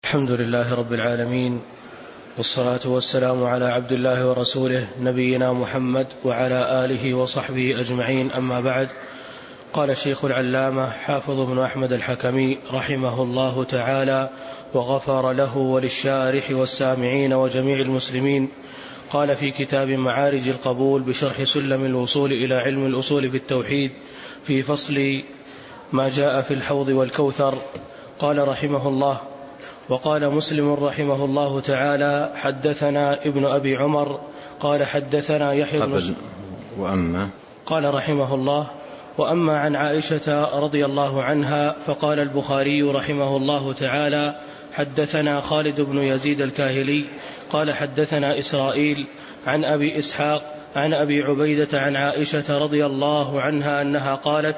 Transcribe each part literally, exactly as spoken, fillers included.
الحمد لله رب العالمين، والصلاة والسلام على عبد الله ورسوله نبينا محمد وعلى آله وصحبه أجمعين، أما بعد. قال الشيخ العلامة حافظ بن أحمد الحكمي رحمه الله تعالى وغفر له وللشارح والسامعين وجميع المسلمين، قال في كتاب معارج القبول بشرح سلم الوصول إلى علم الأصول في التوحيد في فصل ما جاء في الحوض والكوثر، قال رحمه الله: وقال مسلم رحمه الله تعالى: حدثنا ابن أبي عمر قال حدثنا يحيى بن وأما قال رحمه الله: وأما عن عائشة رضي الله عنها فقال البخاري رحمه الله تعالى: حدثنا خالد بن يزيد الكاهلي قال حدثنا إسرائيل عن أبي إسحاق عن أبي عبيدة عن عائشة رضي الله عنها أنها قالت: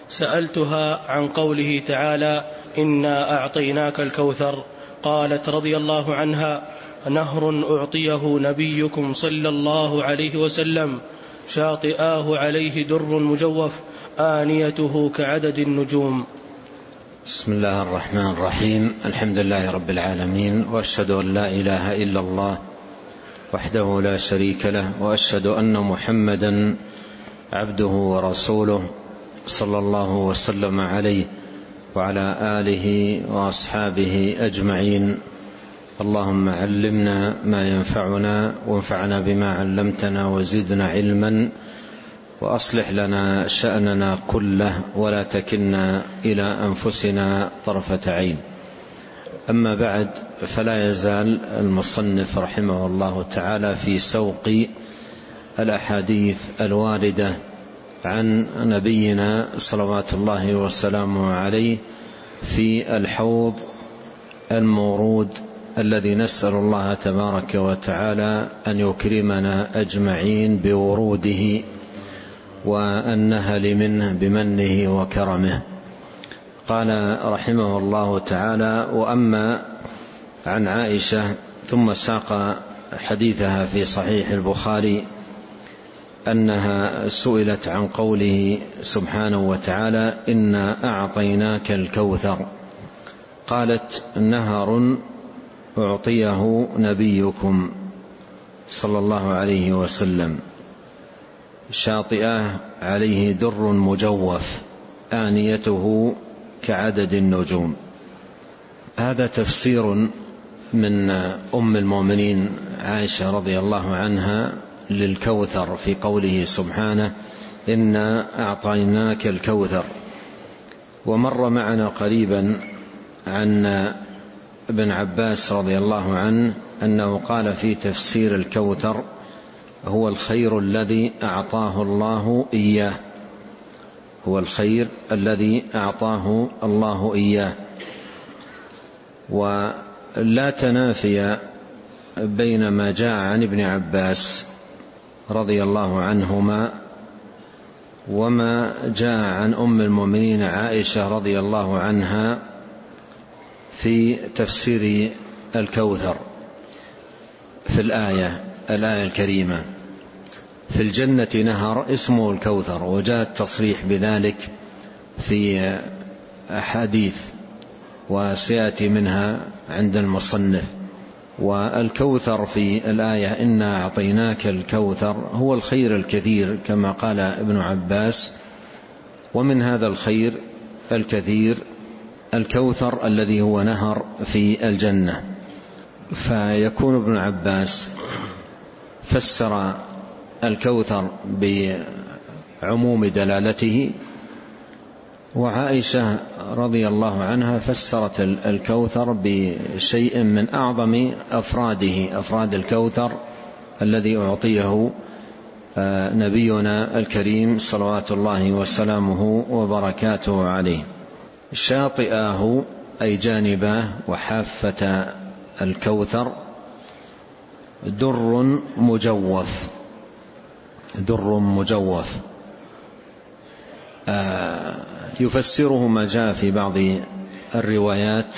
سألتها عن قوله تعالى: إنا أعطيناك الكوثر، قالت رضي الله عنها: نهر أعطيه نبيكم صلى الله عليه وسلم شاطئاه عليه در مجوف آنيته كعدد النجوم. بسم الله الرحمن الرحيم. الحمد لله رب العالمين، وأشهد أن لا إله إلا الله وحده لا شريك له، وأشهد أن محمدا عبده ورسوله صلى الله وسلم عليه وعلى آله وأصحابه أجمعين. اللهم علمنا ما ينفعنا وانفعنا بما علمتنا وزدنا علما، وأصلح لنا شأننا كله ولا تكلنا إلى أنفسنا طرفة عين. أما بعد، فلا يزال المصنف رحمه الله تعالى في سوق الأحاديث الواردة عن نبينا صلوات الله وسلامه عليه في الحوض المورود الذي نسأل الله تبارك وتعالى أن يكرمنا أجمعين بوروده والنهل منه بمنه وكرمه. قال رحمه الله تعالى: وأما عن عائشة، ثم ساق حديثها في صحيح البخاري أنها سئلت عن قوله سبحانه وتعالى: إنا أعطيناك الكوثر، قالت: نهر أعطيه نبيكم صلى الله عليه وسلم شاطئاه عليه در مجوف آنيته كعدد النجوم. هذا تفسير من أم المؤمنين عائشة رضي الله عنها للكوثر في قوله سبحانه: إنا أعطيناك الكوثر. ومر معنا قريبا عن ابن عباس رضي الله عنه أنه قال في تفسير الكوثر: هو الخير الذي أعطاه الله إياه، هو الخير الذي أعطاه الله إياه. ولا تنافي بين ما جاء عن ابن عباس رضي الله عنهما وما جاء عن أم المؤمنين عائشة رضي الله عنها في تفسير الكوثر في الآية الآية الكريمة: في الجنة نهر اسمه الكوثر. وجاء التصريح بذلك في أحاديث وسيأتي منها عند المصنف. والكوثر في الآية إنا أعطيناك الكوثر هو الخير الكثير كما قال ابن عباس، ومن هذا الخير الكثير الكوثر الذي هو نهر في الجنة. فيكون ابن عباس فسر الكوثر بعموم دلالته، وعائشة رضي الله عنها فسرت الكوثر بشيء من أعظم أفراده، أفراد الكوثر الذي أعطيه نبينا الكريم صلوات الله وسلامه وبركاته عليه. شاطئاه أي جانباه وحافة الكوثر در مجوف، در مجوف آه يفسره ما جاء في بعض الروايات: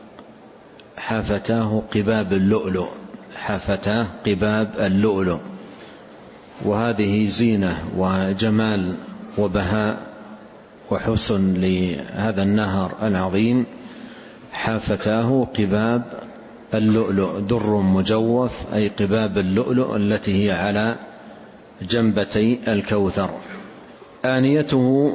حافتاه قباب اللؤلؤ، حافتاه قباب اللؤلؤ. وهذه زينة وجمال وبهاء وحسن لهذا النهر العظيم، حافتاه قباب اللؤلؤ در مجوف أي قباب اللؤلؤ التي هي على جنبتي الكوثر. آنيته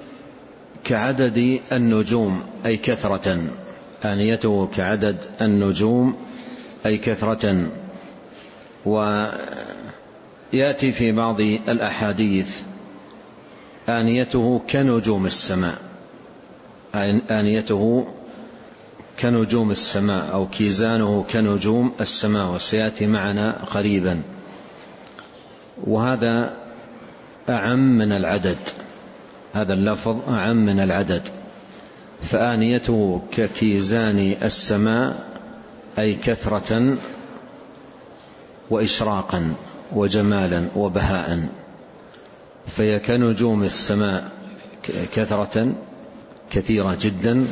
كعدد النجوم أي كثرة، آنيته كعدد النجوم أي كثرة. ويأتي في بعض الأحاديث آنيته كنجوم السماء، آنيته كنجوم السماء أو كيزانه كنجوم السماء، وسيأتي معنا قريبا. وهذا أعم من العدد، هذا اللفظ أعم من العدد. فآنيته ككيزان السماء أي كثرة وإشراقا وجمالا وبهاء، فهي كنجوم السماء كثرة كثيرة جدا،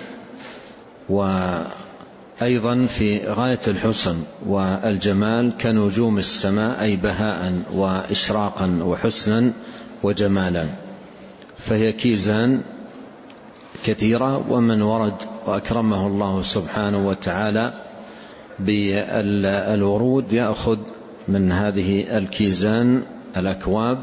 وأيضا في غاية الحسن والجمال كنجوم السماء أي بهاء وإشراقا وحسنا وجمالا. فهي كيزان كثيرة، ومن ورد وأكرمه الله سبحانه وتعالى بالورود يأخذ من هذه الكيزان الأكواب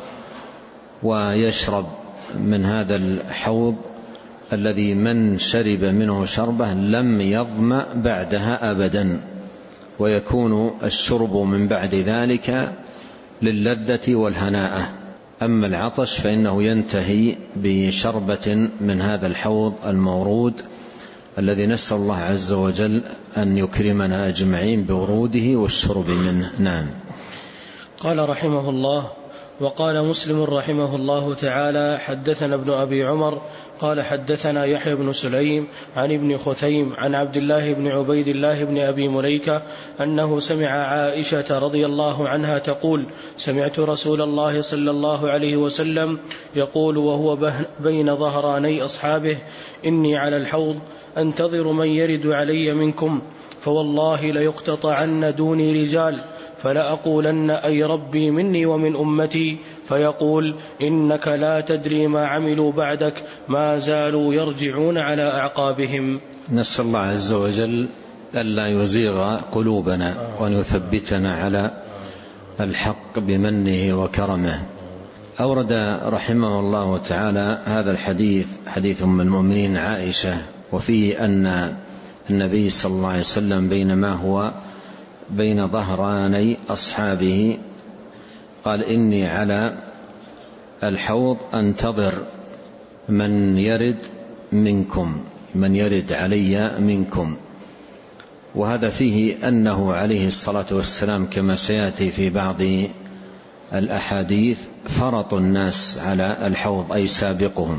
ويشرب من هذا الحوض الذي من شرب منه شربة لم يظمأ بعدها أبدا، ويكون الشرب من بعد ذلك للذة والهناءة. أما العطش فإنه ينتهي بشربة من هذا الحوض المورود الذي نسأل الله عز وجل أن يكرمنا أجمعين بوروده والشرب منه. نعم. قال رحمه الله: وقال مسلم رحمه الله تعالى: حدثنا ابن أبي عمر قال حدثنا يحيى بن سليم عن ابن خثيم عن عبد الله بن عبيد الله بن أبي مليكة أنه سمع عائشة رضي الله عنها تقول: سمعت رسول الله صلى الله عليه وسلم يقول وهو بين ظهراني أصحابه: إني على الحوض أنتظر من يرد علي منكم، فوالله ليقتطعن دوني رجال، فلأقولن أي ربي مني ومن أمتي، فيقول: إنك لا تدري ما عملوا بعدك، ما زالوا يرجعون على أعقابهم. نسأل الله عز وجل ألا يزيغ قلوبنا وأن يثبتنا على الحق بمنه وكرمه. أورد رحمه الله تعالى هذا الحديث، حديث أم المؤمنين عائشة، وفيه أن النبي صلى الله عليه وسلم بينما هو بين ظهراني أصحابه قال: إني على الحوض أنتظر من يرد منكم، من يرد علي منكم. وهذا فيه أنه عليه الصلاة والسلام كما سيأتي في بعض الأحاديث فرط الناس على الحوض أي سابقهم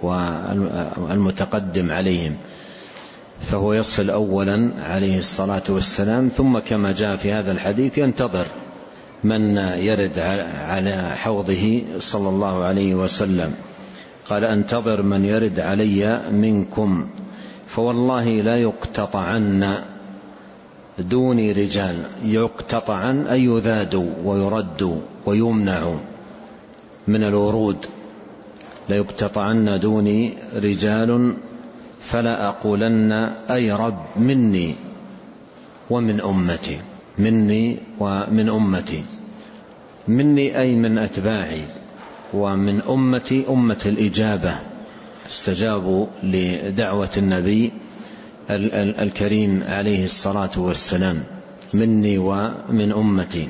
والمتقدم عليهم، فهو يصل أولا عليه الصلاة والسلام، ثم كما جاء في هذا الحديث ينتظر من يرد على حوضه صلى الله عليه وسلم. قال: أنتظر من يرد علي منكم، فوالله لا يقتطعن دوني رجال. يقتطعن أي يذاد ويرد ويمنع من الورود. لا يقتطعن دوني رجال فلا أقولن أي رب مني ومن أمتي. مني ومن أمتي، مني أي من أتباعي، ومن أمتي أمة الإجابة، استجابوا لدعوة النبي الكريم عليه الصلاة والسلام. مني ومن أمتي،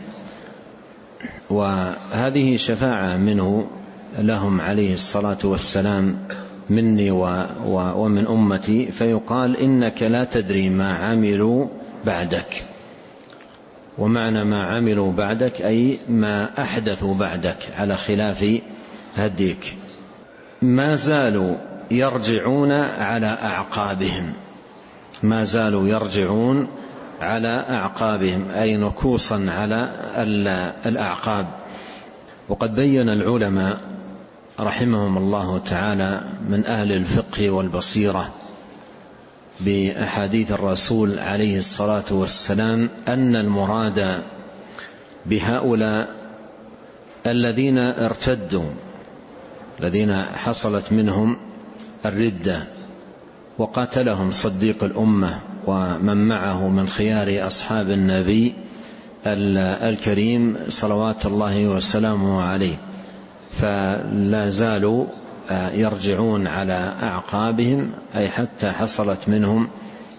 وهذه شفاعة منه لهم عليه الصلاة والسلام، مني ومن أمتي. فيقال: إنك لا تدري ما عملوا بعدك. ومعنى ما عملوا بعدك أي ما أحدثوا بعدك على خلاف هديك. ما زالوا يرجعون على أعقابهم، ما زالوا يرجعون على أعقابهم أي نكوصا على الأعقاب. وقد بين العلماء رحمهم الله تعالى من أهل الفقه والبصيرة بأحاديث الرسول عليه الصلاة والسلام أن المراد بهؤلاء الذين ارتدوا، الذين حصلت منهم الردة وقاتلهم صديق الأمة ومن معه من خيار أصحاب النبي الكريم صلوات الله وسلامه عليه، فلا زالوا يرجعون على أعقابهم، أي حتى حصلت منهم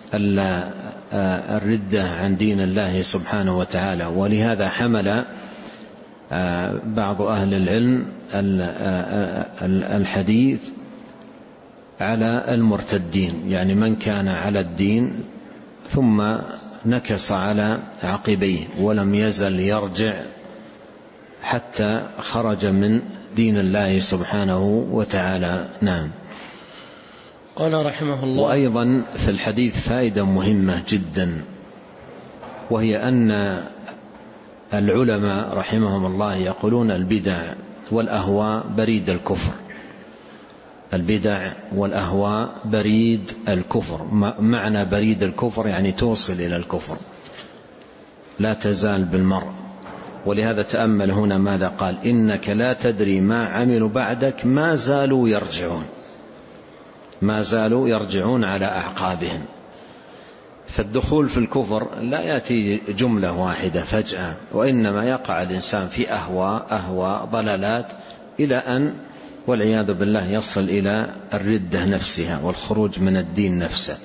الردة عن دين الله سبحانه وتعالى. ولهذا حمل بعض أهل العلم الحديث على المرتدين، يعني من كان على الدين ثم نكص على عقبيه ولم يزل يرجع حتى خرج من دين الله سبحانه وتعالى. نعم. قال رحمه الله: وأيضا في الحديث فائدة مهمة جدا، وهي أن العلماء رحمهم الله يقولون البدع والأهواء بريد الكفر. البدع والأهواء بريد الكفر. معنى بريد الكفر يعني توصل إلى الكفر، لا تزال بالمرء. ولهذا تأمل هنا ماذا قال: إنك لا تدري ما عملوا بعدك ما زالوا يرجعون، ما زالوا يرجعون على أعقابهم. فالدخول في الكفر لا يأتي جملة واحدة فجأة، وإنما يقع الإنسان في أهواء أهواء ضلالات إلى أن والعياذ بالله يصل إلى الردة نفسها والخروج من الدين نفسه.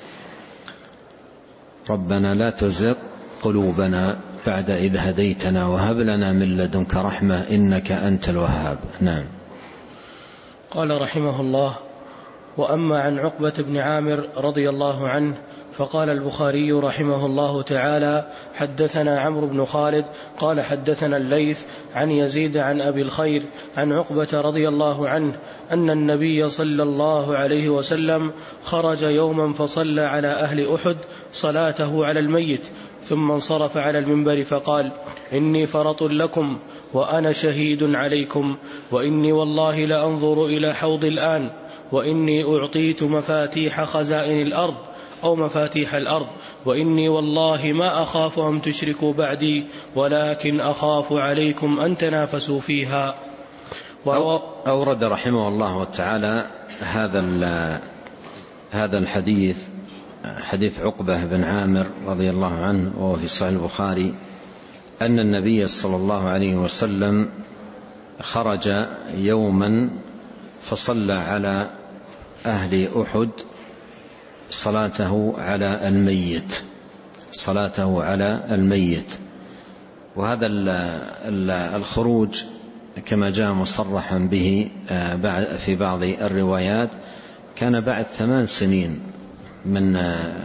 ربنا لا تزغ قلوبنا بعد إذ هديتنا وهب لنا من لدنك رحمة إنك أنت الوهاب. نعم. قال رحمه الله: وأما عن عقبة بن عامر رضي الله عنه فقال البخاري رحمه الله تعالى: حدثنا عمرو بن خالد قال حدثنا الليث عن يزيد عن أبي الخير عن عقبة رضي الله عنه أن النبي صلى الله عليه وسلم خرج يوما فصلى على أهل أحد صلاته على الميت، ثم انصرف على المنبر فقال: إني فرط لكم وأنا شهيد عليكم، وإني والله لأنظر إلى حوض الآن، وإني أعطيت مفاتيح خزائن الأرض أو مفاتيح الأرض، وإني والله ما أخاف أن تشركوا بعدي، ولكن أخاف عليكم أن تنافسوا فيها. أورد رحمه الله تعالى هذا هذا الحديث، حديث عقبة بن عامر رضي الله عنه، وهو في صحيح البخاري، أن النبي صلى الله عليه وسلم خرج يوما فصلى على أهل أحد صلاته على الميت، صلاته على الميت. وهذا الخروج كما جاء مصرحا به في بعض الروايات كان بعد ثمان سنين من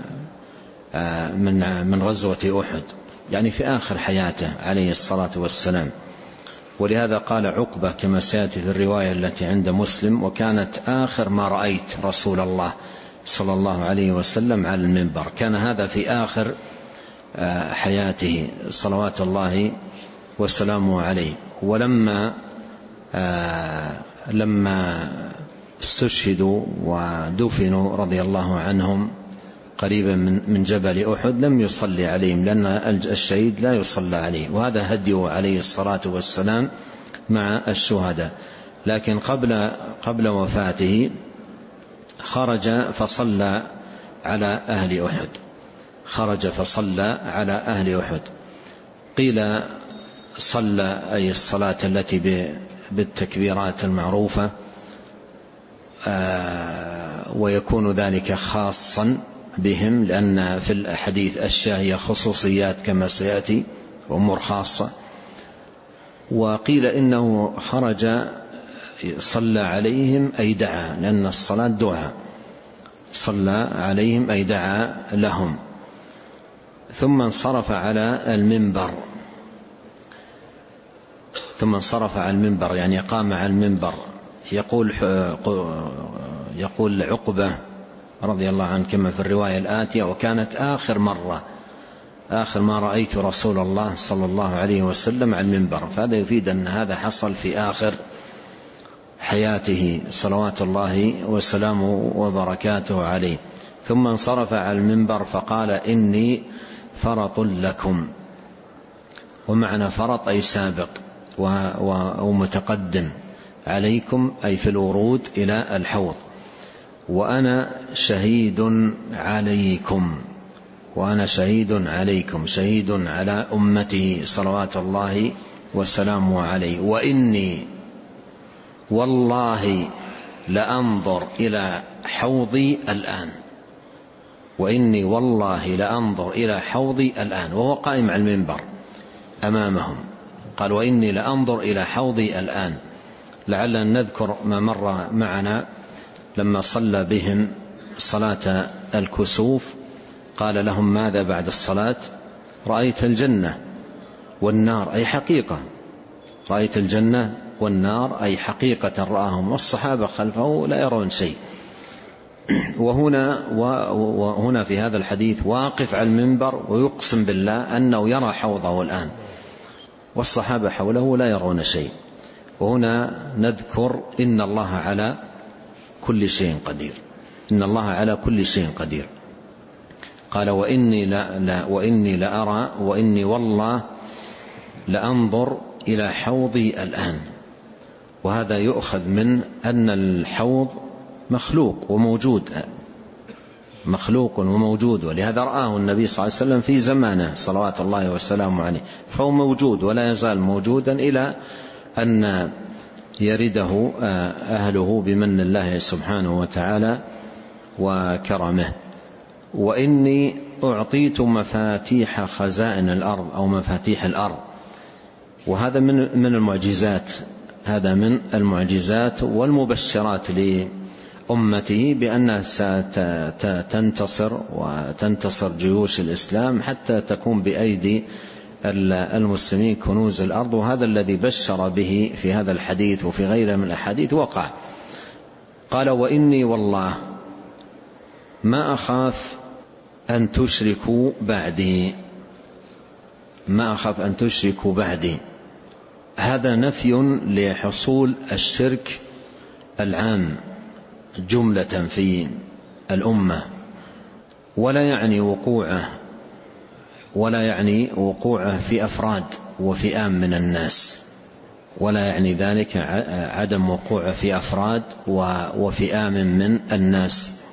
من من غزوة أحد، يعني في آخر حياته عليه الصلاة والسلام. ولهذا قال عقبة كما سيأتي في الرواية التي عند مسلم: وكانت آخر ما رأيت رسول الله صلى الله عليه وسلم على المنبر. كان هذا في آخر حياته صلوات الله وسلامه عليه. ولما لما استشهدوا ودفنوا رضي الله عنهم قريبا من جبل أحد لم يصلي عليهم، لأن الشهيد لا يصلى عليه، وهذا هديه عليه الصلاة والسلام مع الشهداء. لكن قبل قبل وفاته خرج فصلى على أهل أحد، خرج فصلى على أهل أحد. قيل صلى أي الصلاة التي بالتكبيرات المعروفة، ويكون ذلك خاصا بهم، لأن في الحديث أشياء هي خصوصيات كما سيأتي وأمور خاصة. وقيل إنه خرج صلى عليهم أي دعا، لأن الصلاة دعاء، صلى عليهم أي دعا لهم. ثم انصرف على المنبر، ثم انصرف على المنبر يعني قام على المنبر. يقول يقول عقبة رضي الله عنه كما في الرواية الآتية: وكانت آخر مرة آخر ما رأيت رسول الله صلى الله عليه وسلم على المنبر. فهذا يفيد أن هذا حصل في آخر حياته صلوات الله وسلامه وبركاته عليه. ثم انصرف على المنبر فقال: إني فرط لكم. ومعنى فرط أي سابق ومتقدم، عليكم أي في الورود إلى الحوض، وأنا شهيد عليكم، وأنا شهيد عليكم شهيد على أمته صلوات الله وسلامه عليه، وإني والله لأنظر إلى حوضي الآن، وإني والله لأنظر إلى حوضي الآن، وهو قائم على المنبر أمامهم. قال وإني لأنظر إلى حوضي الآن. لعلنا نذكر ما مر معنا لما صلى بهم صلاة الكسوف، قال لهم ماذا بعد الصلاة؟ رأيت الجنة والنار، أي حقيقة، رأيت الجنة والنار أي حقيقة رآهم، والصحابة خلفه لا يرون شيء. وهنا, وهنا في هذا الحديث واقف على المنبر ويقسم بالله أنه يرى حوضه الآن، والصحابة حوله لا يرون شيء. وهنا نذكر إن الله على كل شيء قدير، إن الله على كل شيء قدير. قال وإني لا, لا وإني لأرى وإني والله لأنظر إلى حوضي الآن. وهذا يؤخذ من أن الحوض مخلوق وموجود، مخلوق وموجود، ولهذا رآه النبي صلى الله عليه وسلم في زمانه صلوات الله وسلامه عليه، فهو موجود ولا يزال موجودا إلى أن يرده أهله بمن الله سبحانه وتعالى وكرمه. وإني أعطيت مفاتيح خزائن الأرض أو مفاتيح الأرض، وهذا من من المعجزات، هذا من المعجزات والمبشرات لأمته بأنها ستنتصر وتنتصر جيوش الإسلام حتى تكون بأيدي المسلمين كنوز الأرض. وهذا الذي بشر به في هذا الحديث وفي غيره من الأحاديث وقع. قال وإني والله ما أخاف أن تشركوا بعدي، ما أخاف أن تشركوا بعدي. هذا نفي لحصول الشرك العام جملة في الأمة، ولا يعني وقوعه ولا يعني وقوعه في أفراد وفئام من الناس، ولا يعني ذلك عدم وقوعه في أفراد وفئام من الناس.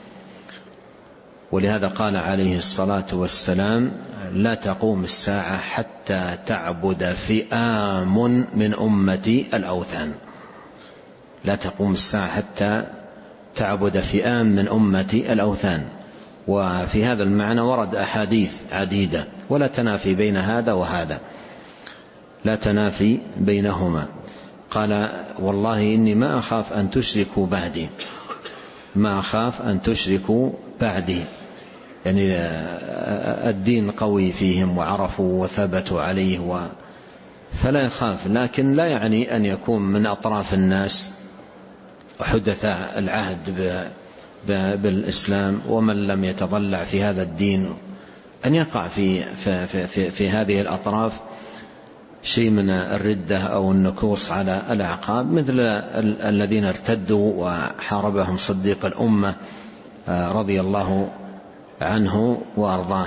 ولهذا قال عليه الصلاة والسلام لا تقوم الساعة حتى تعبد فئام من أمتي الأوثان، لا تقوم الساعة حتى تعبد فئام من أمتي الأوثان. وفي هذا المعنى ورد أحاديث عديدة ولا تنافي بين هذا وهذا، لا تنافي بينهما. قال والله إني ما أخاف أن تشركوا بعدي، ما أخاف أن تشركوا بعدي، يعني الدين قوي فيهم وعرفوا وثبتوا عليه و فلا يخاف، لكن لا يعني أن يكون من أطراف الناس حدث العهد بالإسلام ومن لم يتضلع في هذا الدين أن يقع في, في, في, في, في هذه الأطراف شيء من الردة أو النكوص على الأعقاب، مثل الذين ارتدوا وحاربهم صديق الأمة رضي الله عنه وأرضاه.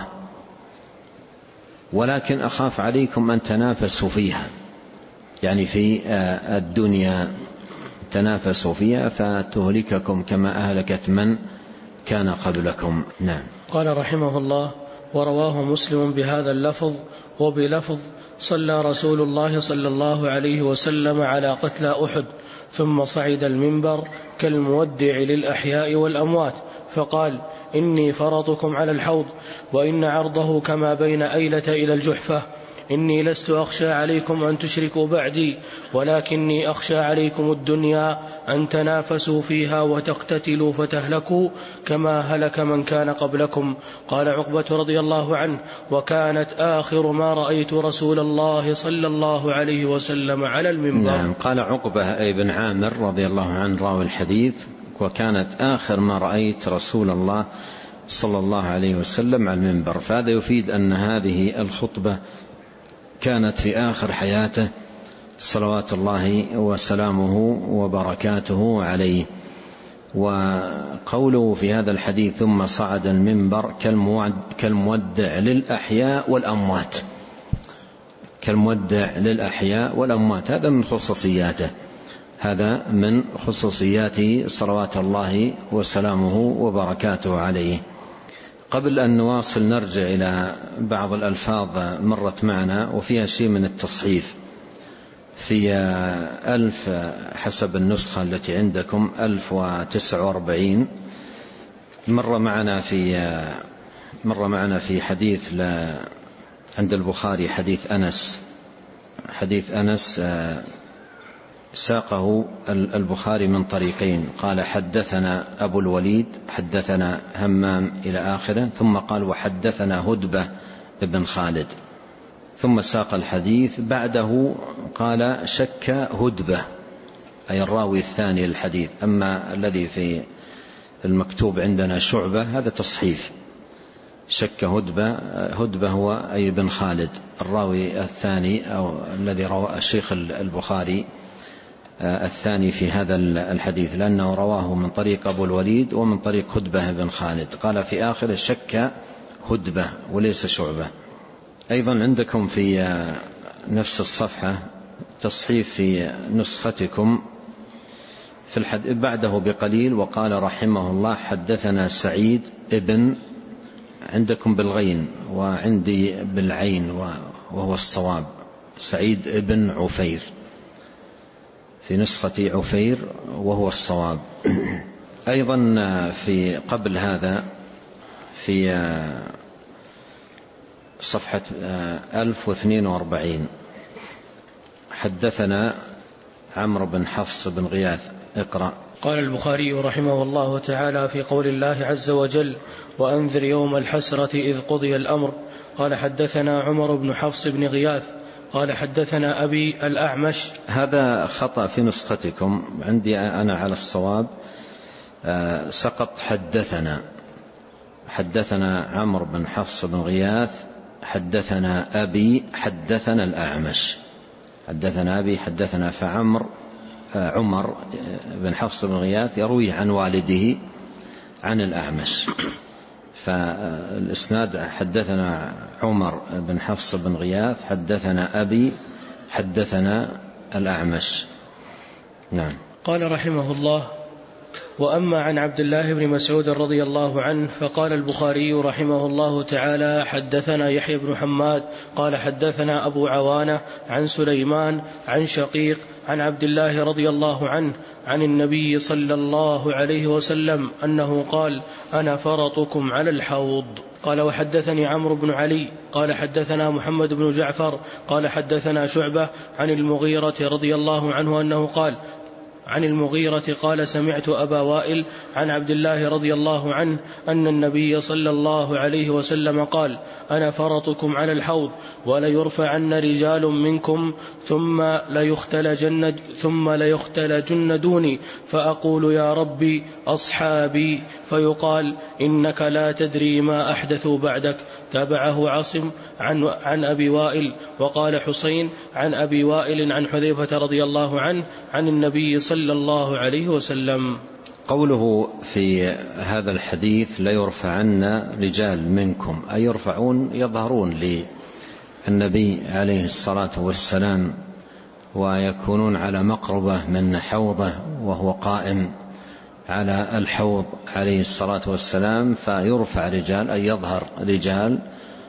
ولكن أخاف عليكم أن تنافسوا فيها، يعني في الدنيا تنافسوا فيها فتهلككم كما أهلكت من كان قبلكم. نعم. قال رحمه الله ورواه مسلم بهذا اللفظ وبلفظ صلى رسول الله صلى الله عليه وسلم على قتلى أحد ثم صعد المنبر كالمودع للأحياء والأموات فقال إني فرطكم على الحوض وإن عرضه كما بين أيلة إلى الجحفة، إني لست أخشى عليكم أن تشركوا بعدي ولكني أخشى عليكم الدنيا أن تنافسوا فيها وتقتتلوا فتهلكوا كما هلك من كان قبلكم. قال عقبة رضي الله عنه وكانت آخر ما رأيت رسول الله صلى الله عليه وسلم على المنبر. نعم. قال عقبة بن عامر رضي الله عنه راوي الحديث وكانت آخر ما رأيت رسول الله صلى الله عليه وسلم على المنبر. فهذا يفيد أن هذه الخطبة كانت في آخر حياته صلوات الله وسلامه وبركاته عليه. وقوله في هذا الحديث ثم صعد المنبر كالمودع للأحياء والأموات، كالمودع للأحياء والأموات، هذا من خصوصياته، هذا من خصوصياته صلوات الله وسلامه وبركاته عليه. قبل أن نواصل نرجع إلى بعض الألفاظ مرت معنا وفيها شيء من التصحيف. في ألف حسب النسخة التي عندكم ألف وتسعة وأربعين مر معنا في مر معنا في حديث عند البخاري حديث أنس حديث أنس ساقه البخاري من طريقين، قال حدثنا أبو الوليد حدثنا همام إلى آخره، ثم قال وحدثنا هدبة بن خالد، ثم ساق الحديث بعده قال شك هدبة أي الراوي الثاني للحديث. أما الذي في المكتوب عندنا شعبة هذا تصحيف، شك هدبة هدبة هو أي بن خالد الراوي الثاني أو الذي روى الشيخ البخاري الثاني في هذا الحديث، لأنه رواه من طريق أبو الوليد ومن طريق هدبة بن خالد. قال في آخر شك هدبة وليس شعبة. أيضا عندكم في نفس الصفحة تصحيف في نسختكم في الحديث بعده بقليل وقال رحمه الله حدثنا سعيد ابن، عندكم بالغين وعندي بالعين وهو الصواب، سعيد ابن عفير في نسختي عفير وهو الصواب. أيضا في قبل هذا في صفحة ألف واثنين وأربعين حدثنا عمرو بن حفص بن غياث. اقرأ. قال البخاري رحمه الله تعالى في قول الله عز وجل وأنذر يوم الحسرة إذ قضي الأمر، قال حدثنا عمر بن حفص بن غياث قال حدثنا أبي الأعمش. هذا خطأ في نسختكم، عندي أنا على الصواب سقط حدثنا حدثنا عمرو بن حفص بن غياث حدثنا أبي حدثنا الأعمش، حدثنا أبي حدثنا فعمر عمر بن حفص بن غياث يروي عن والده عن الأعمش، فالإسناد حدثنا عمر بن حفص بن غياث حدثنا أبي حدثنا الأعمش. نعم. قال رحمه الله وأما عن عبد الله بن مسعود رضي الله عنه فقال البخاري رحمه الله تعالى حدثنا يحيى بن حماد قال حدثنا أبو عوانة عن سليمان عن شقيق عن عبد الله رضي الله عنه عن النبي صلى الله عليه وسلم أنه قال أنا فرطكم على الحوض. قال وحدثني عمرو بن علي قال حدثنا محمد بن جعفر قال حدثنا شعبة عن المغيرة رضي الله عنه أنه قال عن المغيرة قال سمعت أبا وائل عن عبد الله رضي الله عنه أن النبي صلى الله عليه وسلم قال أنا فرطكم على الحوض وليرفعن رجال منكم ثم ليختلجن, ثم ليختلجن دوني فأقول يا ربي أصحابي فيقال إنك لا تدري ما أحدثوا بعدك. تابعه عاصم عن, عن أبي وائل وقال حسين عن أبي وائل عن حذيفة رضي الله عنه عن النبي صلى الله عليه وسلم. قوله في هذا الحديث ليرفعن رجال منكم أي يرفعون يظهرون للنبي عليه الصلاة والسلام ويكونون على مقربة من حوضه وهو قائم على الحوض عليه الصلاة والسلام، فيرفع رجال أي يظهر رجال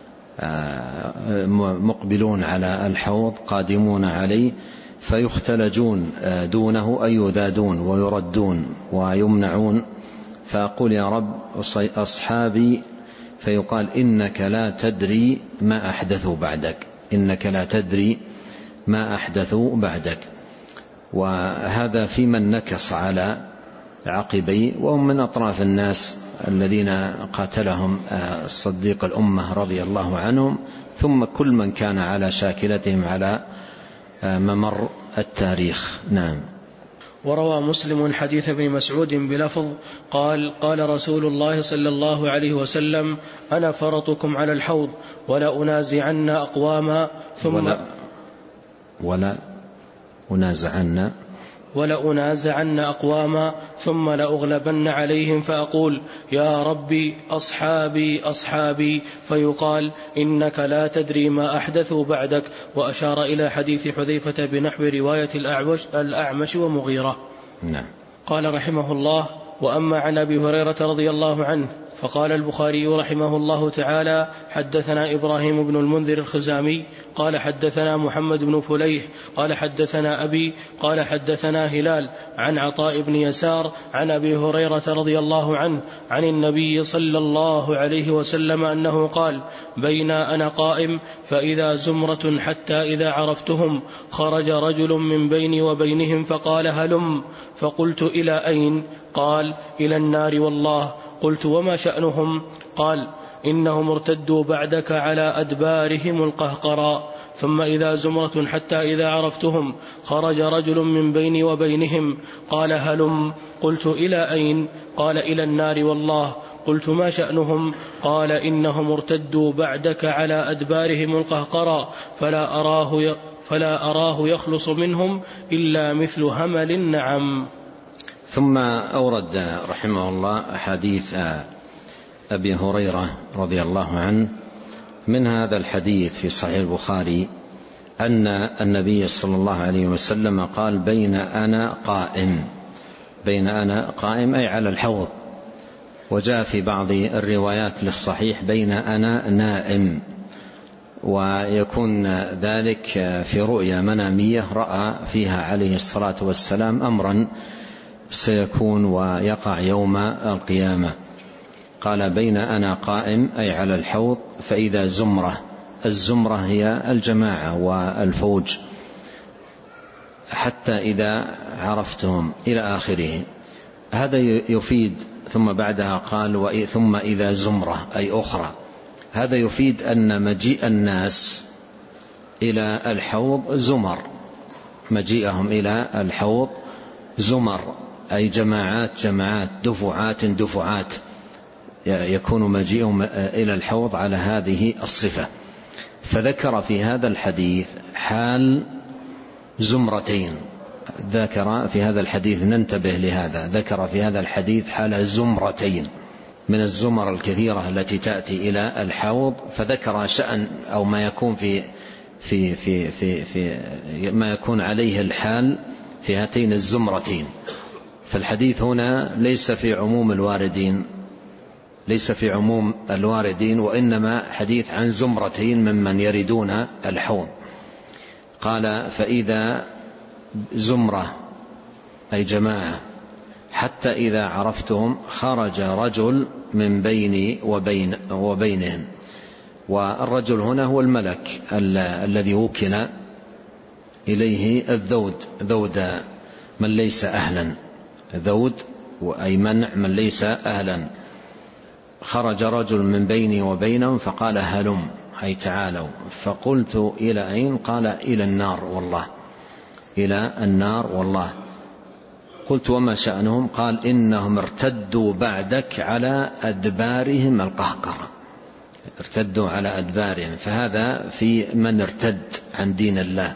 مقبلون على الحوض قادمون عليه فيختلجون دونه أي يذادون ويردون ويمنعون، فأقول يا رب أصحابي فيقال إنك لا تدري ما أحدثوا بعدك، إنك لا تدري ما أحدثوا بعدك. وهذا في من نكص على عقبي وهم من أطراف الناس الذين قاتلهم الصديق الأمة رضي الله عنهم، ثم كل من كان على شاكلتهم على ممر التاريخ. نعم. وروى مسلم حديث ابن مسعود بلفظ قال قال رسول الله صلى الله عليه وسلم أنا فرطكم على الحوض ولا أنازعن أقواما ثم ولا, ولا أنازعن ولا أنازعن أقواما ثم لأغلبن عليهم فأقول يا ربي أصحابي أصحابي فيقال إنك لا تدري ما أحدثوا بعدك. وأشار إلى حديث حذيفة بنحو رواية الأعمش, الأعمش ومغيرة. نعم. قال رحمه الله وأما عن أبي هريرة رضي الله عنه فقال البخاري رحمه الله تعالى: حدثنا إبراهيم بن المنذر الخزامي قال حدثنا محمد بن فليح قال حدثنا أبي قال حدثنا هلال عن عطاء بن يسار عن أبي هريرة رضي الله عنه عن النبي صلى الله عليه وسلم أنه قال: بين أنا قائم فإذا زمرة حتى إذا عرفتهم خرج رجل من بيني وبينهم فقال: هلم. فقلت: إلى أين؟ قال: إلى النار والله. قلت: وما شأنهم؟ قال: إنهم ارتدوا بعدك على أدبارهم القهقراء. ثم إذا زمرة حتى إذا عرفتهم خرج رجل من بيني وبينهم قال: هلم. قلت: إلى أين؟ قال: إلى النار والله. قلت: ما شأنهم؟ قال: إنهم ارتدوا بعدك على أدبارهم القهقراء فلا أراه فلا أراه يخلص منهم إلا مثل همل النعم. ثم أورد رحمه الله أحاديث أبي هريرة رضي الله عنه. من هذا الحديث في صحيح البخاري أن النبي صلى الله عليه وسلم قال: بين أنا قائم. بين أنا قائم أي على الحوض. وجاء في بعض الروايات للصحيح: بين أنا نائم. ويكون ذلك في رؤيا منامية رأى فيها عليه الصلاة والسلام أمرا سيكون ويقع يوم القيامة. قال: بين أنا قائم أي على الحوض فإذا زمرة. الزمرة هي الجماعة والفوج. حتى إذا عرفتهم إلى آخره. هذا يفيد. ثم بعدها قال: ثم إذا زمرة أي أخرى. هذا يفيد أن مجيء الناس إلى الحوض زمر. مجيئهم إلى الحوض زمر أي جماعات جماعات دفعات دفعات. يكون مجيئهم إلى الحوض على هذه الصفة. فذكر في هذا الحديث حال زمرتين. ذكر في هذا الحديث، ننتبه لهذا، ذكر في هذا الحديث حال زمرتين من الزمر الكثيرة التي تأتي إلى الحوض. فذكر شأن أو ما يكون في في في في, في ما يكون عليه الحال في هاتين الزمرتين. فالحديث هنا ليس في عموم الواردين ليس في عموم الواردين وإنما حديث عن زمرتين ممن يردون الحوض. قال: فإذا زمرة أي جماعة حتى إذا عرفتهم خرج رجل من بيني وبين وبينهم. والرجل هنا هو الملك الذي وكل إليه الذود. ذود من ليس أهلا. ذود أي منع من ليس أهلا. خرج رجل من بيني وبينهم فقال: هلم أي تعالوا. فقلت: إلى أين؟ قال: إلى النار والله. إلى النار والله. قلت: وما شأنهم؟ قال: إنهم ارتدوا بعدك على أدبارهم القهقرة. ارتدوا على أدبارهم. فهذا في من ارتد عن دين الله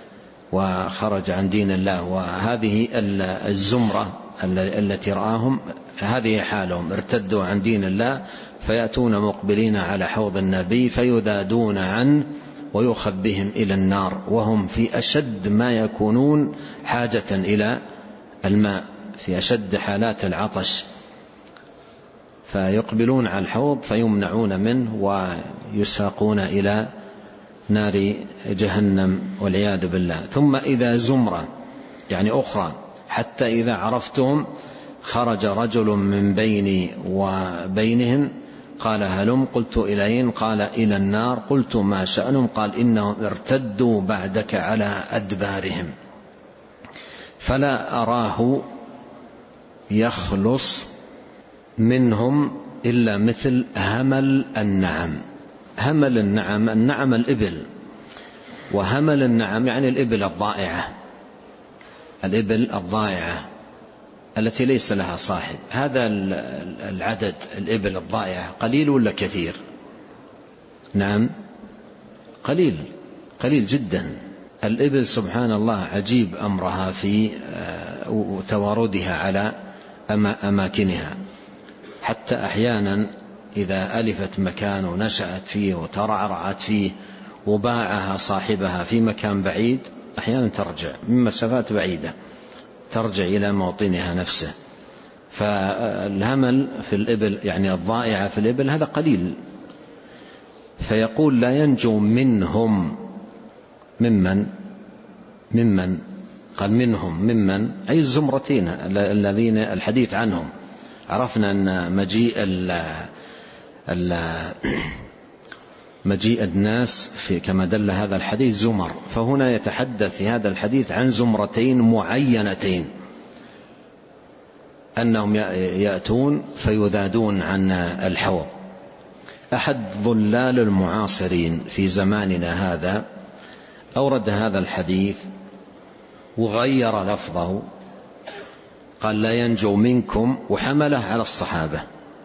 وخرج عن دين الله. وهذه الزمرة التي رآهم هذه حالهم، ارتدوا عن دين الله فيأتون مقبلين على حوض النبي فيذادون عنه ويؤخذ بهم إلى النار وهم في أشد ما يكونون حاجة إلى الماء، في أشد حالات العطش. فيقبلون على الحوض فيمنعون منه ويساقون إلى نار جهنم والعياذ بالله. ثم إذا زمرة يعني أخرى حتى إذا عرفتهم خرج رجل من بيني وبينهم قال: هلم. قلت: إلى أين؟ قال: إلى النار. قلت: ما شأنهم؟ قال: إنهم ارتدوا بعدك على أدبارهم فلا أراه يخلص منهم إلا مثل همل النعم. همل النعم، النعم الإبل، وهمل النعم يعني الإبل الضائعة، الإبل الضائعة التي ليس لها صاحب. هذا العدد الإبل الضائعة قليل ولا كثير؟ نعم قليل، قليل جدا. الإبل سبحان الله عجيب أمرها في تواردها على أماكنها، حتى أحيانا إذا ألفت مكان ونشأت فيه وترعرعت فيه وباعها صاحبها في مكان بعيد أحيانا ترجع من مسافات بعيدة، ترجع إلى موطنها نفسه. فالهمل في الإبل يعني الضائعة في الإبل هذا قليل، فيقول لا ينجو منهم ممن ممن قال منهم ممن أي الزمرتين الذين الحديث عنهم. عرفنا أن مجيء ال ال مجيء الناس في كما دل هذا الحديث زمر، فهنا يتحدث في هذا الحديث عن زمرتين معينتين أنهم يأتون فيذادون عن الحوض. أحد ظلال المعاصرين في زماننا هذا أورد هذا الحديث وغير لفظه، قال لا ينجو منكم وحمله على الصحابة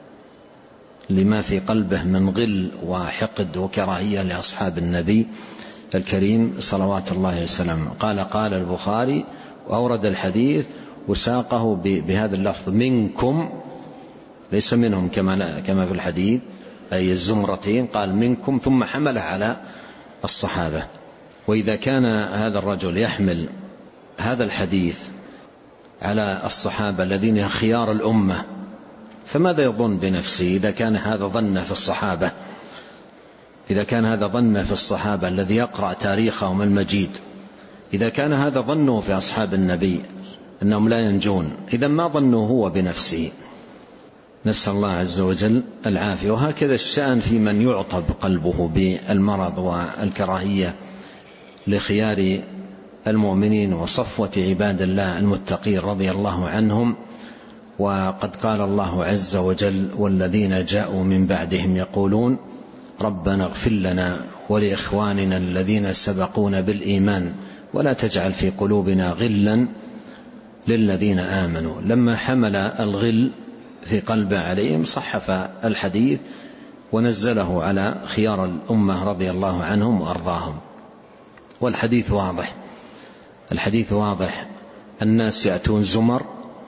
لما في قلبه من غل وحقد وكراهية لأصحاب النبي الكريم صلوات الله وسلامه. قال قال البخاري وأورد الحديث وساقه بهذا اللفظ منكم، ليس منهم كما كما في الحديث أي الزمرتين، قال منكم ثم حمله على الصحابة. وإذا كان هذا الرجل يحمل هذا الحديث على الصحابة الذين خيار الأمة، فماذا يظن بنفسه إذا كان هذا ظن في الصحابة؟ إذا كان هذا ظن في الصحابة الذي يقرأ تاريخهم المجيد، إذا كان هذا ظنه في أصحاب النبي أنهم لا ينجون، إذا ما ظنه هو بنفسه؟ نسأل الله عز وجل العافية. وهكذا الشأن في من يعطب قلبه بالمرض والكراهية لخيار المؤمنين وصفوة عباد الله المتقين رضي الله عنهم. وقد قال الله عز وجل والذين جاءوا من بعدهم يقولون ربنا اغفر لنا ولإخواننا الذين سبقونا بالإيمان ولا تجعل في قلوبنا غلا للذين آمنوا. لما حمل الغل في قلبه عليهم صحف الحديث ونزله على خيار الأمة رضي الله عنهم وأرضاهم. والحديث واضح، الحديث واضح، الناس يأتون زمر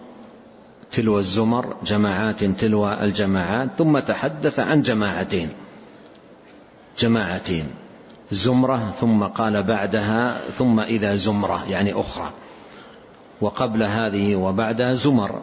تلو الزمر، جماعات تلو الجماعات، ثم تحدث عن جماعتين جماعتين زمرة، ثم قال بعدها ثم إذا زمرة يعني أخرى، وقبل هذه وبعدها زمر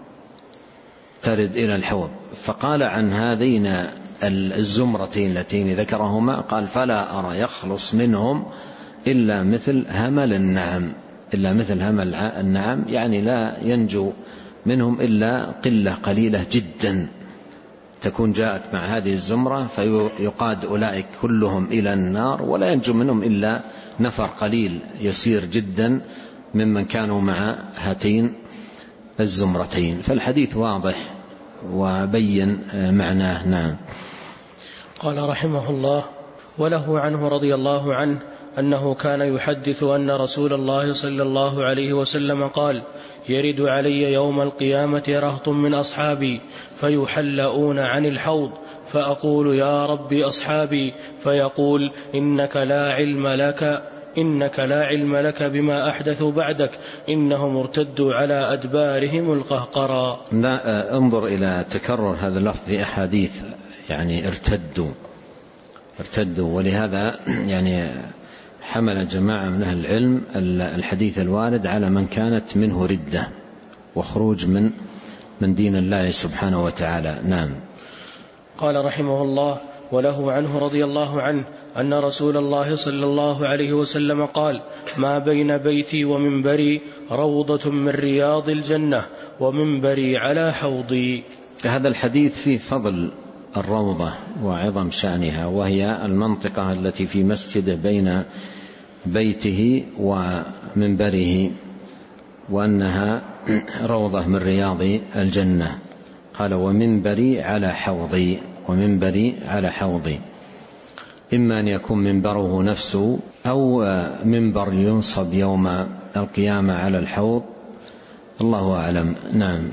ترد إلى الحوض. فقال عن هذين الزمرتين اللتين ذكرهما قال فلا أرى يخلص منهم إلا مثل همل النعم، إلا مثل همل النعم، يعني لا ينجو منهم إلا قلة قليلة جدا تكون جاءت مع هذه الزمرة فيقاد أولئك كلهم إلى النار، ولا ينجو منهم إلا نفر قليل يسير جدا ممن كانوا مع هاتين الزمرتين. فالحديث واضح وبين معناه. نعم. قال رحمه الله وله عنه رضي الله عنه أنه كان يحدث أن رسول الله صلى الله عليه وسلم قال يرد علي يوم القيامة رهط من أصحابي فيحلؤون عن الحوض فأقول يا ربي أصحابي، فيقول إنك لا علم لك إنك لا علم لك بما أحدثوا بعدك إنهم ارتدوا على أدبارهم القهقرى. لا انظر إلى تكرر هذا اللفظ في أحاديث، يعني ارتدوا ارتدوا ولهذا يعني حمل جماعة من أهل العلم الحديث الوارد على من كانت منه ردة وخروج من من دين الله سبحانه وتعالى. نعم. قال رحمه الله وله عنه رضي الله عنه أن رسول الله صلى الله عليه وسلم قال ما بين بيتي ومنبري روضة من رياض الجنة ومنبري على حوضي. هذا الحديث فيه فضل الروضة وعظم شأنها، وهي المنطقة التي في مسجده بين بيته ومنبره، وأنها روضة من رياض الجنة. قال ومنبري على حوضي، ومنبري على حوضي، إما أن يكون منبره نفسه أو منبر ينصب يوم القيامة على الحوض، الله أعلم. نعم.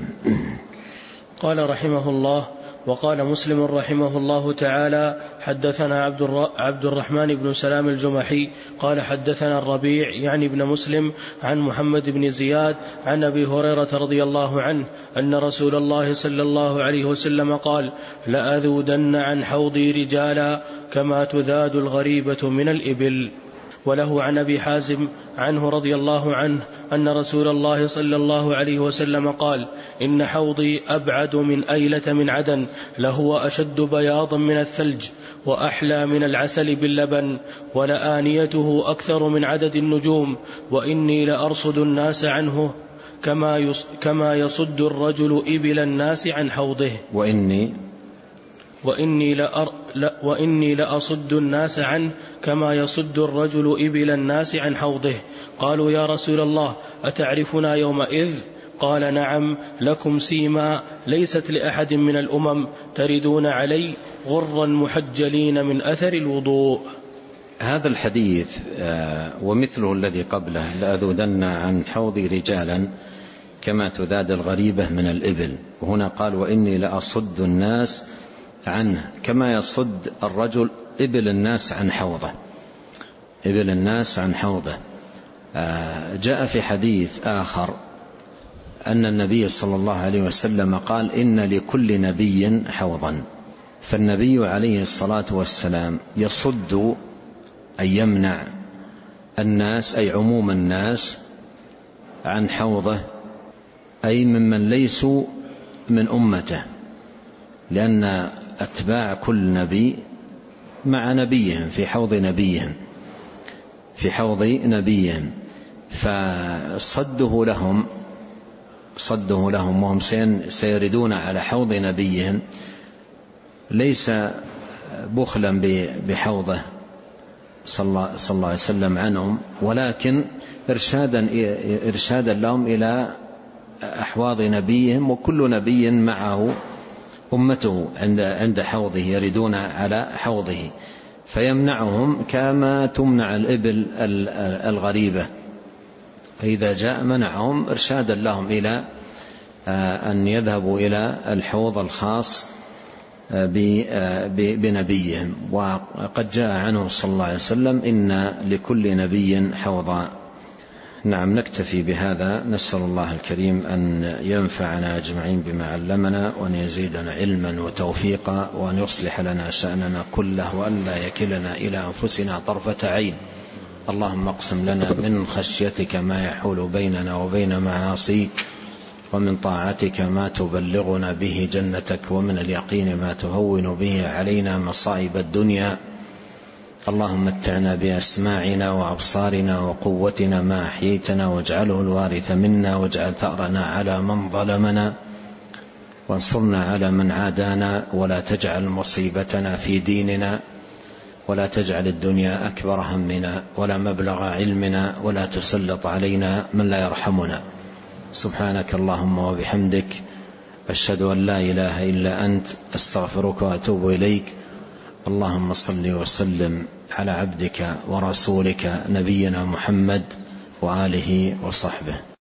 قال رحمه الله وقال مسلم رحمه الله تعالى حدثنا عبد الرحمن بن سلام الجمحي قال حدثنا الربيع يعني ابن مسلم عن محمد بن زياد عن أبي هريرة رضي الله عنه أن رسول الله صلى الله عليه وسلم قال لأذودن عن حوضي رجالا كما تذاد الغريبة من الإبل. وله عن أبي حازم عنه رضي الله عنه أن رسول الله صلى الله عليه وسلم قال: إن حوضي أبعد من أيلة من عدن، لهو أشد بياضا من الثلج وأحلى من العسل باللبن، ولآنيته أكثر من عدد النجوم، وإني لأرصد الناس عنه كما كما يصد الرجل إبل الناس عن حوضه. وإني وإني, لأر وإني لأصد الناس عنه كما يصد الرجل إبل الناس عن حوضه. قالوا: يا رسول الله أتعرفنا يومئذ؟ قال: نعم، لكم سيما ليست لأحد من الأمم، تردون علي غرا محجلين من أثر الوضوء. هذا الحديث ومثله الذي قبله: لأذودن عن حوضي رجالا كما تذاد الغريبة من الإبل. وهنا قال: وإني لأصد الناس عنه كما يصد الرجل إبل الناس عن حوضه. إبل الناس عن حوضه. جاء في حديث آخر أن النبي صلى الله عليه وسلم قال: إن لكل نبي حوضا. فالنبي عليه الصلاة والسلام يصد أي يمنع الناس، أي عموم الناس، عن حوضه، أي ممن ليسوا من أمته، لأن أتباع كل نبي مع نبيهم في حوض نبيهم في حوض نبيهم فصده لهم صده لهم وهم سيردون على حوض نبيهم ليس بخلا بحوضه صلى الله عليه وسلم عنهم، ولكن إرشادا, إرشادا لهم إلى أحواض نبيهم، وكل نبي معه أمته عند عند حوضه يردون على حوضه، فيمنعهم كما تمنع الإبل الغريبة. فإذا جاء منعهم إرشادا لهم إلى أن يذهبوا إلى الحوض الخاص بنبيهم. وقد جاء عنه صلى الله عليه وسلم: إن لكل نبي حوضا. نعم، نكتفي بهذا. نسأل الله الكريم أن ينفعنا أجمعين بما علمنا، وأن يزيدنا علما وتوفيقا، وأن يصلح لنا شأننا كله، وأن لا يكلنا إلى أنفسنا طرفة عين. اللهم اقسم لنا من خشيتك ما يحول بيننا وبين معاصيك، ومن طاعتك ما تبلغنا به جنتك، ومن اليقين ما تهون به علينا مصائب الدنيا. اللهم متعنا بأسماعنا وأبصارنا وقوتنا ما أحييتنا، واجعله الوارث منا، واجعل ثأرنا على من ظلمنا، وانصرنا على من عادانا، ولا تجعل مصيبتنا في ديننا، ولا تجعل الدنيا أكبر همنا ولا مبلغ علمنا، ولا تسلط علينا من لا يرحمنا. سبحانك اللهم وبحمدك، أشهد أن لا إله إلا أنت، أستغفرك وأتوب إليك. اللهم صل وسلم على عبدك ورسولك نبينا محمد وآله وصحبه.